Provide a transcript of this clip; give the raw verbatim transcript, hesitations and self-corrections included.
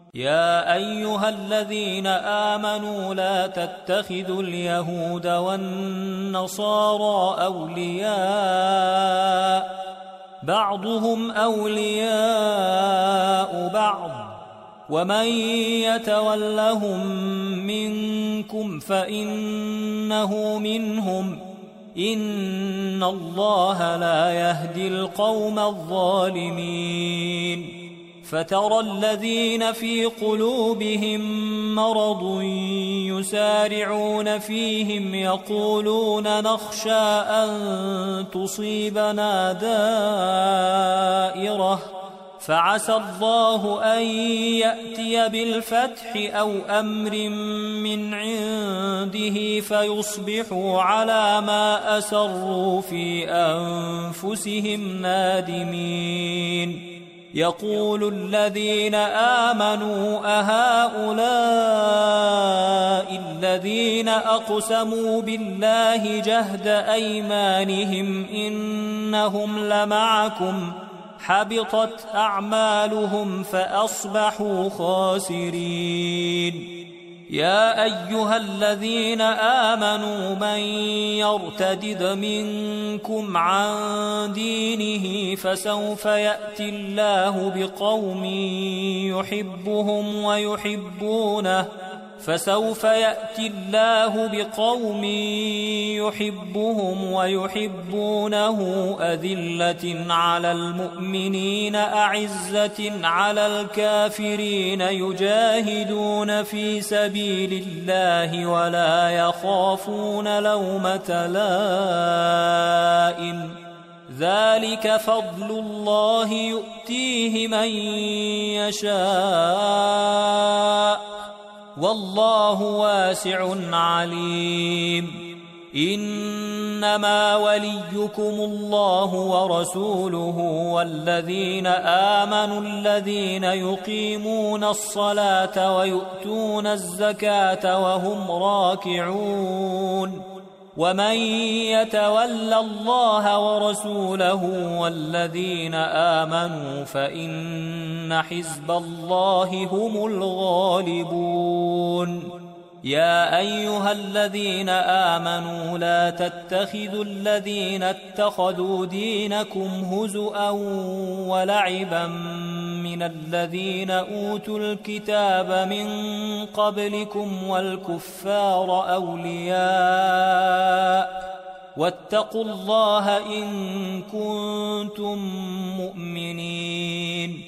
يا أيها الذين آمنوا لا تتخذوا اليهود والنصارى أولياء بعضهم أولياء بعض ومن يتولهم منكم فإنه منهم إن الله لا يهدي القوم الظالمين فترى الذين في قلوبهم مرض يسارعون فيهم يقولون نخشى أن تصيبنا دائرة فعسى الله أن يأتي بالفتح أو أمر من عنده فيصبحوا على ما أسروا في أنفسهم نادمين يقول الذين آمنوا أهؤلاء الذين أقسموا بالله جهد أيمانهم إنهم لمعكم حبطت أعمالهم فأصبحوا خاسرين يا أيها الذين آمنوا من يرتدد منكم عن دينه فسوف يأتي الله بقوم يحبهم ويحبونه فسوف يأتي الله بقوم يحبهم ويحبونه أذلة على المؤمنين أعزة على الكافرين يجاهدون في سبيل الله ولا يخافون لومة لائم ذلك فضل الله يؤتيه من يشاء والله واسع عليم إنما وليكم الله ورسوله والذين آمنوا الذين يقيمون الصلاة ويؤتون الزكاة وهم راكعون ومن يتول الله ورسوله والذين آمنوا فإن حزب الله هم الغالبون يا أيها الذين آمنوا لا تتخذوا الذين اتخذوا دينكم هزؤا ولعبا من الذين أوتوا الكتاب من قبلكم والكفار أولياء واتقوا الله إن كنتم مؤمنين